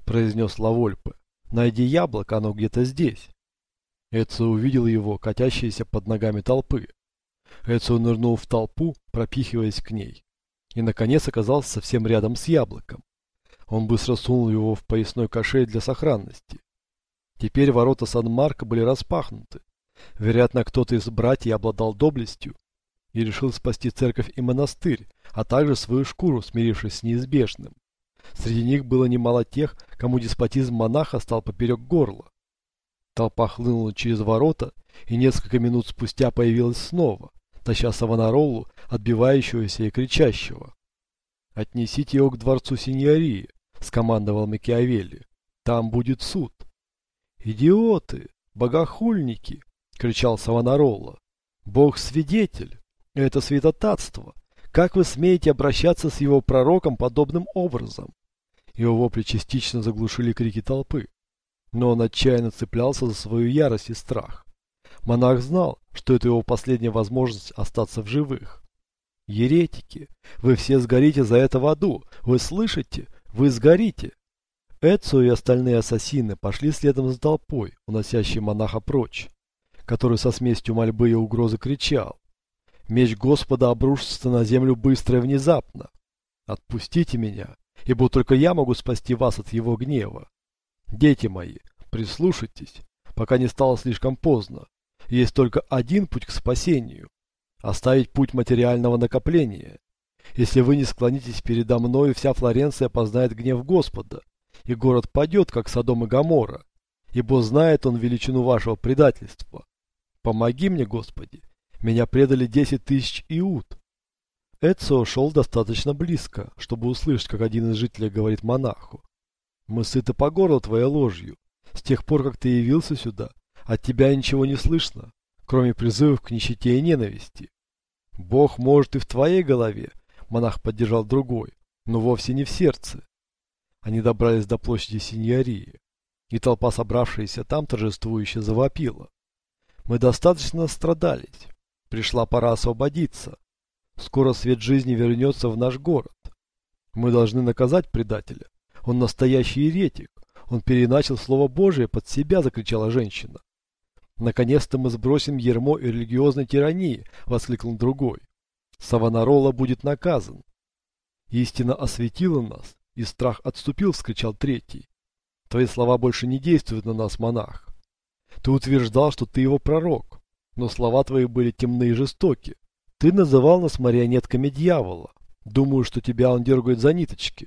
произнес Лавольпе. «Найди яблоко, оно где-то здесь». Эцио увидел его, катящееся под ногами толпы. Эцио нырнул в толпу, пропихиваясь к ней, и, наконец, оказался совсем рядом с яблоком. Он быстро сунул его в поясной кошель для сохранности. Теперь ворота Сан-Марко были распахнуты. Вероятно, кто-то из братьев обладал доблестью и решил спасти церковь и монастырь, а также свою шкуру, смирившись с неизбежным. Среди них было немало тех, кому деспотизм монаха стал поперек горла. Толпа хлынула через ворота, и несколько минут спустя появилась снова, таща Савонаролу, отбивающегося и кричащего. «Отнесите его к дворцу синьории», — скомандовал Макиавелли. «Там будет суд». «Идиоты! Богохульники!» — кричал Савонарола. «Бог-свидетель! Это святотатство! Как вы смеете обращаться с его пророком подобным образом?» Его вопли частично заглушили крики толпы, но он отчаянно цеплялся за свою ярость и страх. Монах знал, что это его последняя возможность остаться в живых. «Еретики! Вы все сгорите за это в аду! Вы слышите? Вы сгорите!» Эцио и остальные ассасины пошли следом за толпой, уносящей монаха прочь, который со смесью мольбы и угрозы кричал: «Меч Господа обрушится на землю быстро и внезапно! Отпустите меня, ибо только я могу спасти вас от его гнева! Дети мои, прислушайтесь, пока не стало слишком поздно. Есть только один путь к спасению – оставить путь материального накопления. Если вы не склонитесь передо мною, вся Флоренция познает гнев Господа, и город падет, как Содом и Гоморра, ибо знает он величину вашего предательства. Помоги мне, Господи, меня предали 10 тысяч иуд». Эцио шел достаточно близко, чтобы услышать, как один из жителей говорит монаху: «Мы сыты по горло твоей ложью. С тех пор, как ты явился сюда, от тебя ничего не слышно, кроме призывов к нищете и ненависти. Бог может и в твоей голове», — монах поддержал другой, — «но вовсе не в сердце». Они добрались до площади Синьории, и толпа, собравшаяся там, торжествующе завопила: «Мы достаточно страдались. Пришла пора освободиться. Скоро свет жизни вернется в наш город. Мы должны наказать предателя. Он настоящий еретик. Он переначал Слово Божие под себя», — закричала женщина. «Наконец-то мы сбросим ярмо и религиозной тирании», — воскликнул другой. «Савонарола будет наказан». «Истина осветила нас, и страх отступил», — вскричал третий. «Твои слова больше не действуют на нас, монах. Ты утверждал, что ты его пророк, но слова твои были темны и жестоки. Ты называл нас марионетками дьявола. Думаю, что тебя он дергает за ниточки».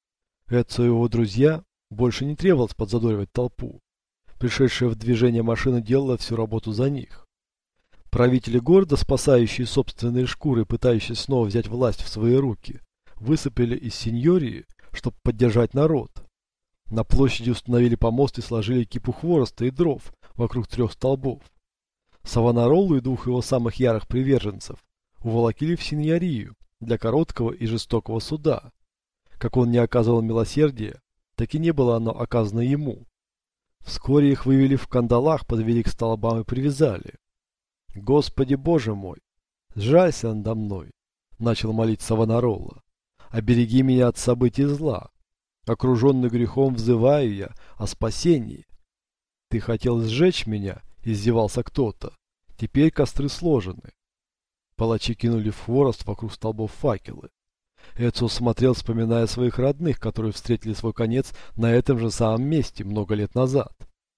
Эцио и его друзья больше не требовалось подзадоривать толпу. Пришедшая в движение машина делала всю работу за них. Правители города, спасающие собственные шкуры и пытающиеся снова взять власть в свои руки, высыпали из синьории, чтобы поддержать народ. На площади установили помост и сложили кипу хвороста и дров вокруг 3 столбов. Савонаролу и 2 его самых ярых приверженцев уволокили в синьорию для короткого и жестокого суда. Как он не оказывал милосердия, так и не было оно оказано ему. Вскоре их вывели в кандалах, подвели к столбам и привязали. «Господи Боже мой, сжалься надо мной», — начал молить Савонарола. «Обереги меня от событий зла. Окруженный грехом взываю я о спасении». «Ты хотел сжечь меня?» — издевался кто-то. «Теперь костры сложены». Палачи кинули в хворост вокруг столбов факелы. Эцио смотрел, вспоминая своих родных, которые встретили свой конец на этом же самом месте много лет назад.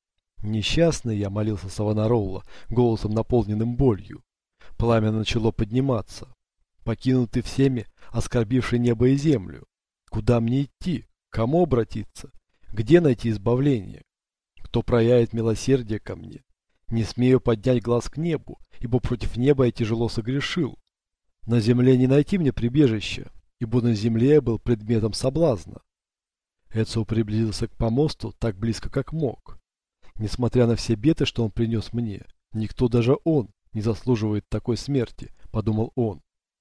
«Несчастный я», — молился Савонарола, голосом наполненным болью. Пламя начало подниматься. «Покинутый всеми, оскорбивший небо и землю. Куда мне идти? К кому обратиться? Где найти избавление? Кто проявит милосердие ко мне? Не смею поднять глаз к небу, ибо против неба я тяжело согрешил. На земле не найти мне прибежища, ибо на земле я был предметом соблазна». Эцио приблизился к помосту так близко, как мог. «Несмотря на все беды, что он принес мне, никто, даже он, не заслуживает такой смерти», — подумал он.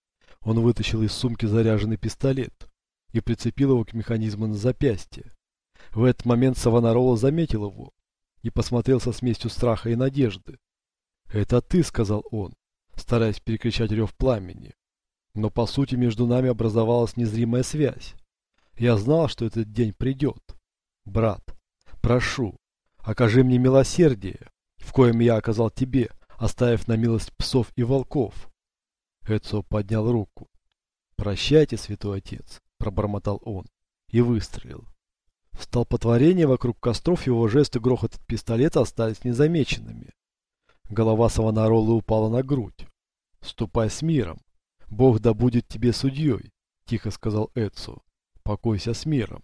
Он вытащил из сумки заряженный пистолет и прицепил его к механизму на запястье. В этот момент Савонарола заметил его и посмотрел со смесью страха и надежды. «Это ты», — сказал он, стараясь перекричать рев пламени. «Но по сути между нами образовалась незримая связь. Я знал, что этот день придет. Брат, прошу, окажи мне милосердие, в коем я оказал тебе, оставив на милость псов и волков. Эцио поднял руку. «Прощайте, святой отец», — пробормотал он и выстрелил. В столпотворении вокруг костров его жесты и грохот от пистолета остались незамеченными. Голова Савонаролы упала на грудь. «Ступай с миром. Бог да будет тебе судьей», — тихо сказал Эцио. «Покойся с миром».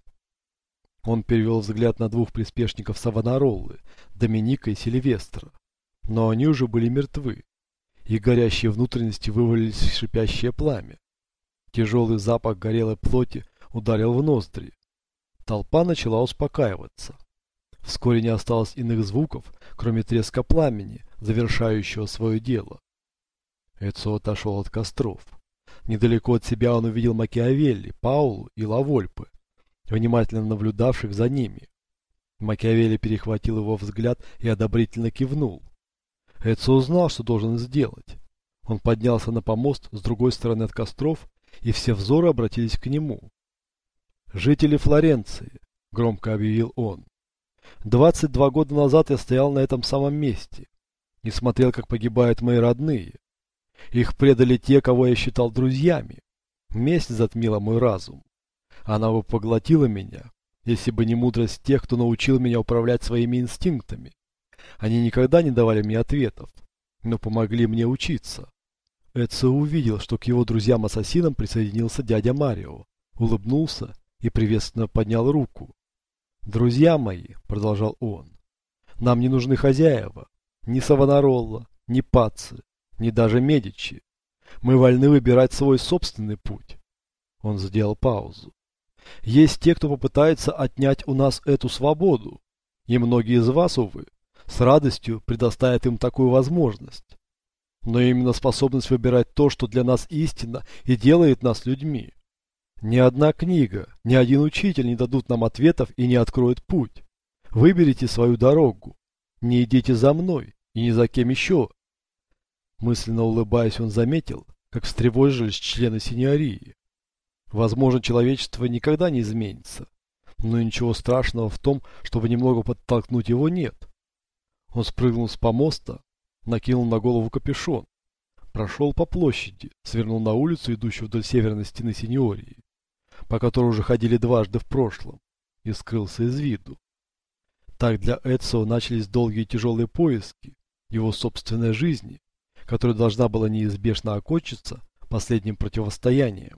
Он перевел взгляд на двух приспешников Савонаролы, Доминика и Сильвестра. Но они уже были мертвы. Их горящие внутренности вывалились в шипящее пламя. Тяжелый запах горелой плоти ударил в ноздри. Толпа начала успокаиваться. Вскоре не осталось иных звуков, кроме треска пламени, завершающего свое дело. Эцио отошел от костров. Недалеко от себя он увидел Макиавелли, Паулу и Лавольпе, внимательно наблюдавших за ними. Макиавелли перехватил его взгляд и одобрительно кивнул. Эцио знал, что должен сделать. Он поднялся на помост с другой стороны от костров, и все взоры обратились к нему. «Жители Флоренции», — громко объявил он. 22 года назад я стоял на этом самом месте и смотрел, как погибают мои родные. Их предали те, кого я считал друзьями. Месть затмила мой разум. Она бы поглотила меня, если бы не мудрость тех, кто научил меня управлять своими инстинктами. Они никогда не давали мне ответов, но помогли мне учиться. Эцио увидел, что к его друзьям-ассасинам присоединился дядя Марио, улыбнулся и приветственно поднял руку. «Друзья мои», — продолжал он, — «нам не нужны хозяева, ни Савонаролла, ни Пацци, ни даже Медичи. Мы вольны выбирать свой собственный путь». Он сделал паузу. «Есть те, кто попытается отнять у нас эту свободу, и многие из вас, увы, с радостью предоставят им такую возможность. Но именно способность выбирать то, что для нас истинно, и делает нас людьми. Ни одна книга, ни один учитель не дадут нам ответов и не откроют путь. Выберите свою дорогу. Не идите за мной и ни за кем еще». Мысленно улыбаясь, он заметил, как встревожились члены синьории. Возможно, человечество никогда не изменится, но ничего страшного в том, чтобы немного подтолкнуть его, нет. Он спрыгнул с помоста, накинул на голову капюшон, прошел по площади, свернул на улицу, идущую вдоль северной стены синьории, по которой уже ходили дважды в прошлом, и скрылся из виду. Так для Эцио начались долгие и тяжелые поиски его собственной жизни, которая должна была неизбежно окончиться последним противостоянием.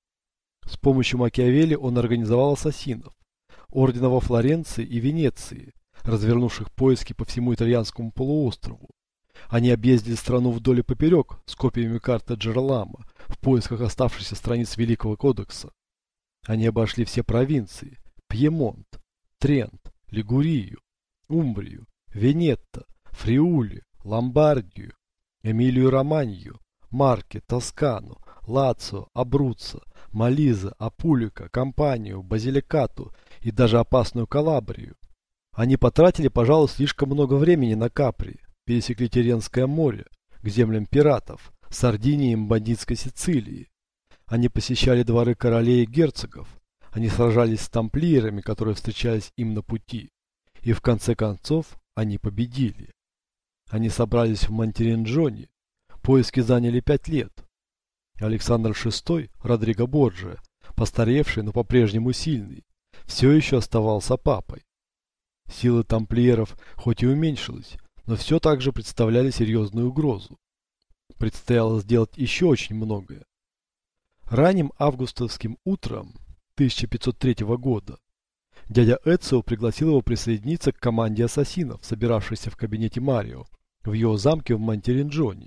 С помощью Макиавелли он организовал ассасинов, ордена во Флоренции и Венеции, развернувших поиски по всему итальянскому полуострову. Они объездили страну вдоль и поперек с копиями карты Джералама в поисках оставшихся страниц Великого Кодекса. Они обошли все провинции – Пьемонт, Трент, Лигурию, Умбрию, Венетто, Фриули, Ломбардию, Эмилию-Романью, Марке, Тоскану, Лацио, Абруццо, Молиза, Апулика, Кампанию, Базиликату и даже опасную Калабрию. Они потратили, пожалуй, слишком много времени на Капри, пересекли Тиренское море, к землям пиратов, Сардинии и бандитской Сицилии. Они посещали дворы королей и герцогов, они сражались с тамплиерами, которые встречались им на пути, и в конце концов они победили. Они собрались в Монтеринджоне, поиски заняли 5 лет. Александр VI, Родриго Борджиа, постаревший, но по-прежнему сильный, все еще оставался папой. Силы тамплиеров хоть и уменьшились, но все так же представляли серьезную угрозу. Предстояло сделать еще очень многое. Ранним августовским утром 1503 года дядя Эцио пригласил его присоединиться к команде ассасинов, собиравшейся в кабинете Марио, в его замке в Монтеринджоне.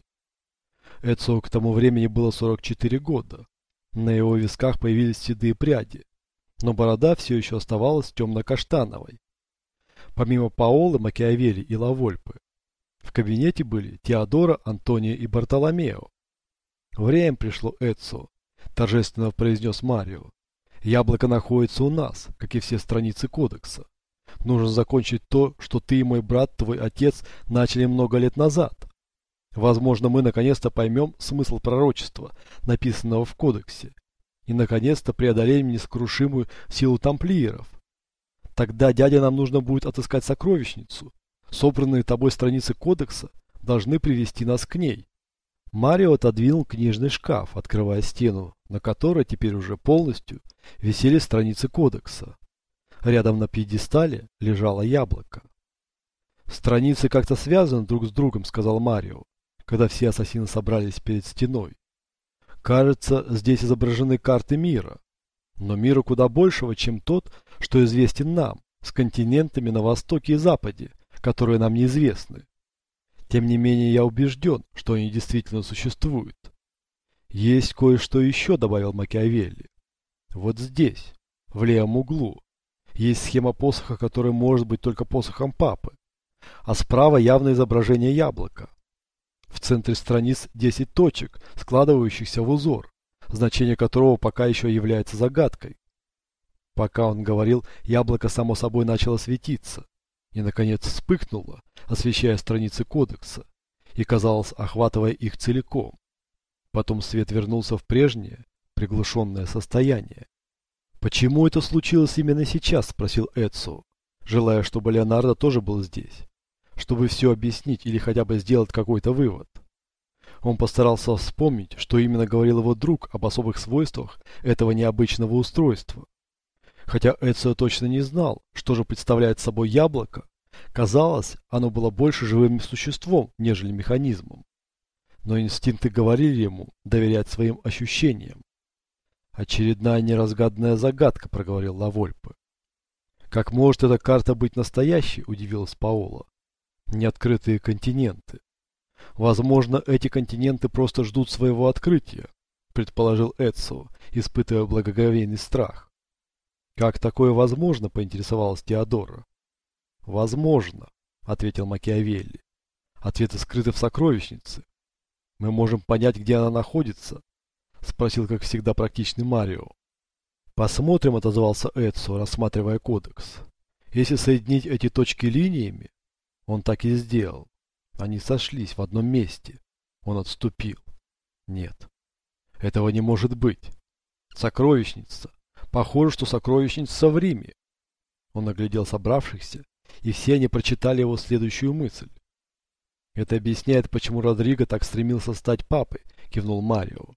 Эцио к тому времени было 44 года. На его висках появились седые пряди, но борода все еще оставалась темно-каштановой. Помимо Паоло, Макиавелли и Лавольпе, в кабинете были Теодора, Антонио и Бартоломео. «Время пришло, Эцио», — торжественно произнес Марио. «Яблоко находится у нас, как и все страницы кодекса. Нужно закончить то, что ты и мой брат, твой отец, начали много лет назад. Возможно, мы наконец-то поймем смысл пророчества, написанного в кодексе, и наконец-то преодолеем несокрушимую силу тамплиеров. Тогда, дядя, нам нужно будет отыскать сокровищницу. Собранные тобой страницы кодекса должны привести нас к ней. Марио отодвинул книжный шкаф, открывая стену, на которой теперь уже полностью висели страницы кодекса. Рядом на пьедестале лежало яблоко. «Страницы как-то связаны друг с другом», — сказал Марио, когда все ассасины собрались перед стеной. «Кажется, здесь изображены карты мира. Но мира куда большего, чем тот, что известен нам, с континентами на востоке и западе, которые нам неизвестны. Тем не менее, я убежден, что они действительно существуют. Есть кое-что еще», — добавил Макиавелли. «Вот здесь, в левом углу, есть схема посоха, который может быть только посохом папы, а справа явное изображение яблока. В центре страниц 10 точек, складывающихся в узор, значение которого пока еще является загадкой». Пока он говорил, яблоко само собой начало светиться и, наконец, вспыхнуло, освещая страницы кодекса и, казалось, охватывая их целиком. Потом свет вернулся в прежнее, приглушенное состояние. «Почему это случилось именно сейчас?» – спросил Эцио, желая, чтобы Леонардо тоже был здесь, чтобы все объяснить или хотя бы сделать какой-то вывод. Он постарался вспомнить, что именно говорил его друг об особых свойствах этого необычного устройства. Хотя Эцио точно не знал, что же представляет собой яблоко, казалось, оно было больше живым существом, нежели механизмом. Но инстинкты говорили ему доверять своим ощущениям. «Очередная неразгаданная загадка», — проговорил Лавольпе. «Как может эта карта быть настоящей?» — удивилась Паола. «Неоткрытые континенты. Возможно, эти континенты просто ждут своего открытия», — предположил Эцио, испытывая благоговейный страх. «Как такое возможно?» — поинтересовалась Теодора. «Возможно», — ответил Макиавелли. «Ответы скрыты в сокровищнице. Мы можем понять, где она находится?» — спросил, как всегда, практичный Марио. «Посмотрим», — отозвался Эцио, рассматривая кодекс. «Если соединить эти точки линиями...» Он так и сделал. Они сошлись в одном месте. Он отступил. «Нет, этого не может быть. Сокровищница. Похоже, что сокровищница в Риме». Он оглядел собравшихся, и все они прочитали его следующую мысль. «Это объясняет, почему Родриго так стремился стать папой», — кивнул Марио.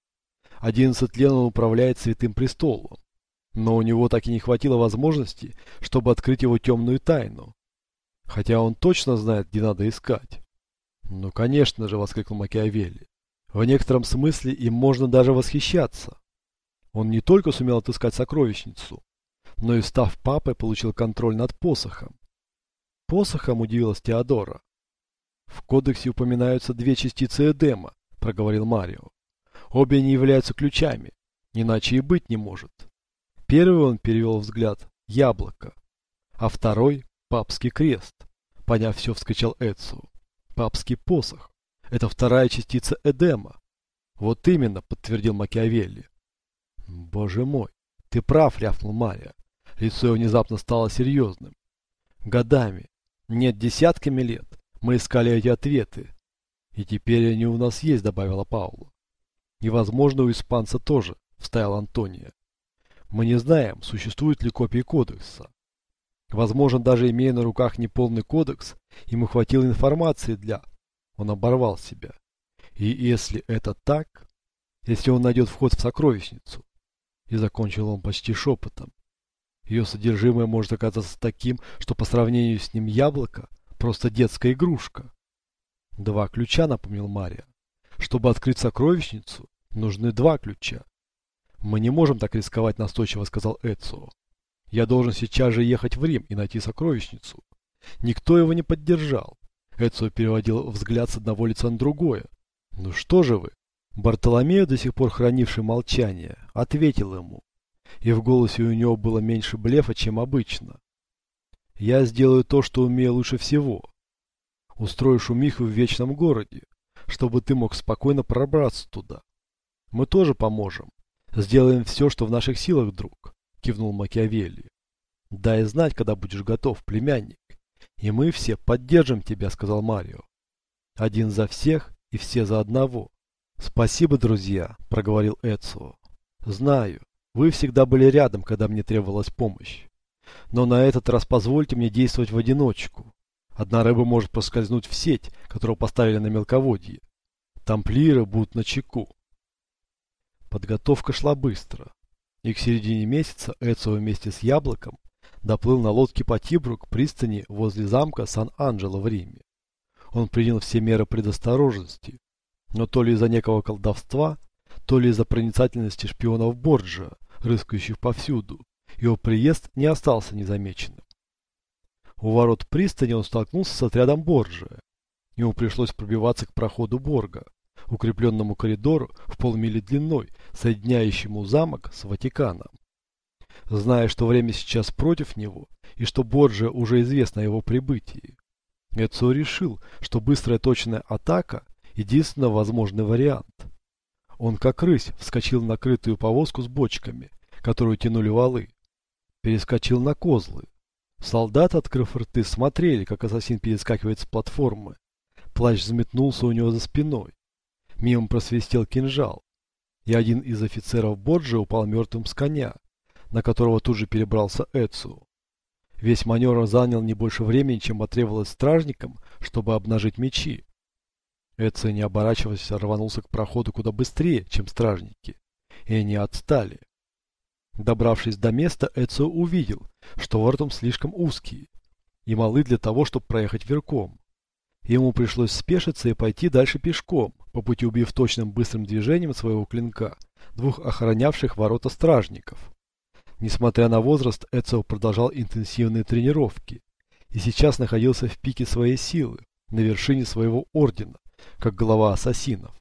11 лет он управляет Святым Престолом, но у него так и не хватило возможности, чтобы открыть его темную тайну. Хотя он точно знает, где надо искать. «Ну, конечно же», — воскликнул Макиавелли. «В некотором смысле им можно даже восхищаться. Он не только сумел отыскать сокровищницу, но и, став папой, получил контроль над посохом». «Посохом?» — удивилась Теодора. «В кодексе упоминаются две частицы Эдема», — проговорил Марио. «Обе они являются ключами, иначе и быть не может. Первый он перевел взгляд — яблоко, а второй — папский крест». Поняв все, вскричал Эцио. «Папский посох. Это вторая частица Эдема». «Вот именно», — подтвердил Макиавелли. «Боже мой, ты прав», — рявкнул Марио. Лицо его внезапно стало серьезным. «Годами, нет, десятками лет мы искали эти ответы. И теперь они у нас есть», — добавила Паула. «И, возможно, у испанца тоже», — вставил Антония. «Мы не знаем, существуют ли копии кодекса. Возможно, даже имея на руках неполный кодекс, ему хватило информации для...» Он оборвал себя. «И если это так, если он найдет вход в сокровищницу...» И закончил он почти шепотом. «Ее содержимое может оказаться таким, что по сравнению с ним яблоко — просто детская игрушка». «Два ключа», — напомнил Марио. «Чтобы открыть сокровищницу, нужны два ключа». «Мы не можем так рисковать», — настойчиво сказал Эцио. «Я должен сейчас же ехать в Рим и найти сокровищницу». Никто его не поддержал. Эцио переводил взгляд с одного лица на другое. «Ну что же вы?» Бартоломео, до сих пор хранивший молчание, ответил ему. И в голосе у него было меньше блефа, чем обычно. «Я сделаю то, что умею лучше всего. Устрою шумиху в вечном городе, чтобы ты мог спокойно пробраться туда. Мы тоже поможем. Сделаем все, что в наших силах, друг», — кивнул Макиавелли. «Дай знать, когда будешь готов, племянник. И мы все поддержим тебя», — сказал Марио. «Один за всех и все за одного». «Спасибо, друзья», — проговорил Эцио. «Знаю, вы всегда были рядом, когда мне требовалась помощь. Но на этот раз позвольте мне действовать в одиночку. Одна рыба может проскользнуть в сеть, которую поставили на мелководье. Тамплиеры будут начеку. Подготовка шла быстро. И к середине месяца Эцио вместе с Яблоком доплыл на лодке по Тибру к пристани возле замка Сан-Анджело в Риме. Он принял все меры предосторожности, но то ли из-за некого колдовства, то ли из-за проницательности шпионов Борджиа, рыскающих повсюду, его приезд не остался незамеченным. У ворот пристани он столкнулся с отрядом Борджиа. Ему пришлось пробиваться к проходу Борга, укрепленному коридору в полмили длиной, соединяющему замок с Ватиканом. Зная, что время сейчас против него, и что Борджиа уже известно о его прибытии, Эцио решил, что быстрая точная атака – единственно возможный вариант. Он, как рысь, вскочил на крытую повозку с бочками, которую тянули валы, перескочил на козлы. Солдаты, открыв рты, смотрели, как ассасин перескакивает с платформы. Плащ взметнулся у него за спиной. Мимо просвистел кинжал, и один из офицеров Борджиа упал мертвым с коня, на которого тут же перебрался Эцио. Весь маневр занял не больше времени, чем потребовалось стражникам, чтобы обнажить мечи. Эцио, не оборачиваясь, рванулся к проходу куда быстрее, чем стражники, и они отстали. Добравшись до места, Эцио увидел, что ворота слишком узкие и малы для того, чтобы проехать верхом. Ему пришлось спешиться и пойти дальше пешком, по пути убив точным быстрым движением своего клинка двух охранявших ворота стражников. Несмотря на возраст, Эцио продолжал интенсивные тренировки и сейчас находился в пике своей силы, на вершине своего ордена, как глава ассасинов.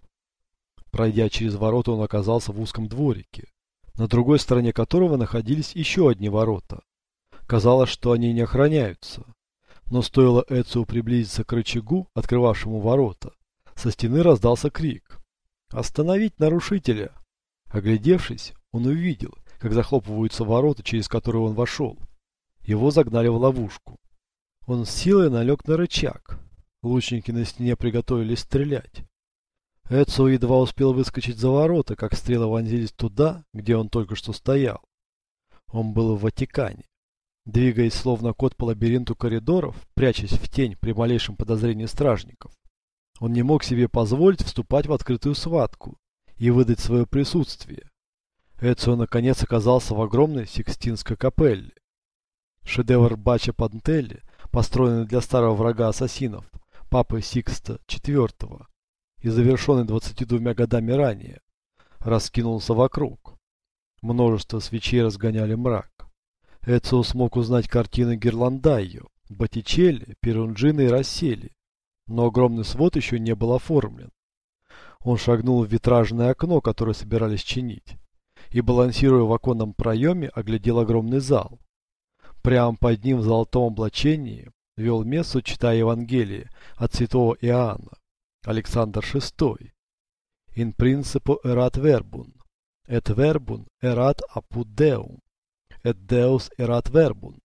Пройдя через ворота, он оказался в узком дворике, на другой стороне которого находились еще одни ворота. Казалось, что они не охраняются, но стоило Эцио приблизиться к рычагу, открывавшему ворота, со стены раздался крик: «Остановить нарушителя!». Оглядевшись, он увидел, как захлопываются ворота, через которые он вошел. Его загнали в ловушку. Он с силой налег на рычаг. Лучники на стене приготовились стрелять. Эцио едва успел выскочить за ворота, как стрелы вонзились туда, где он только что стоял. Он был в Ватикане. Двигаясь словно кот по лабиринту коридоров, прячась в тень при малейшем подозрении стражников, он не мог себе позволить вступать в открытую схватку и выдать свое присутствие. Эцио наконец оказался в огромной Сикстинской капелле. Шедевр Баччо Пантелли, построенный для старого врага ассасинов, папы Сикста IV, и завершенный 22 годами ранее, раскинулся вокруг. Множество свечей разгоняли мрак. Эцио смог узнать картины Гирландайо, Боттичелли, Перунджино и Россели, но огромный свод еще не был оформлен. Он шагнул в витражное окно, которое собирались чинить, и, балансируя в оконном проеме, оглядел огромный зал. Прямо под ним в золотом облачении вел мессу, читая Евангелие от святого Иоанна, Александр VI. «In principio erat verbum, et verbum erat apud Deum, et Deus erat verbum,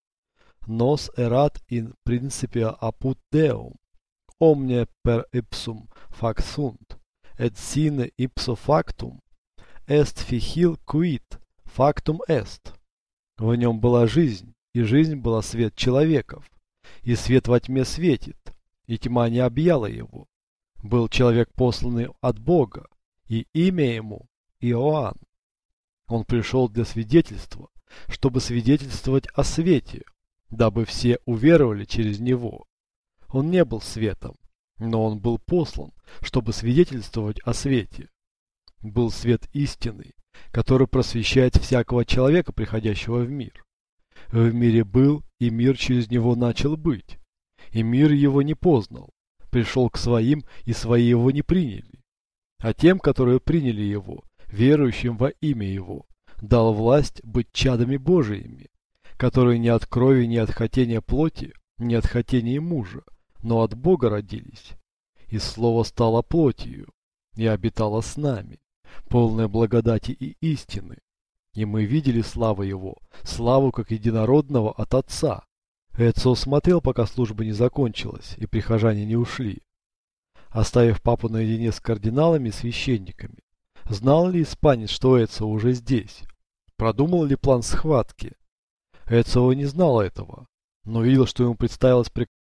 nos erat in principio apud Deum, omnia per ipsum fac sunt, et sine ipso factum, est ficil quid factum est». В нем была жизнь, и жизнь была свет человеков, и свет во тьме светит, и тьма не объяла его. Был человек, посланный от Бога, и имя ему Иоанн. Он пришел для свидетельства, чтобы свидетельствовать о свете, дабы все уверовали через него. Он не был светом, но он был послан, чтобы свидетельствовать о свете. Был свет истинный, который просвещает всякого человека, приходящего в мир. В мире был, и мир через него начал быть, и мир его не познал. Пришел к своим, и свои его не приняли. А тем, которые приняли его, верующим во имя его, дал власть быть чадами Божиими, которые не от крови, не от хотения плоти, не от хотения мужа, но от Бога родились. И Слово стало плотью, и обитало с нами, полное благодати и истины. И мы видели славу Его, славу как единородного от Отца. Эцио смотрел, пока служба не закончилась, и прихожане не ушли. Оставив папу наедине с кардиналами и священниками, знал ли испанец, что Эцио уже здесь? Продумал ли план схватки? Эцио не знал этого, но видел, что ему представилась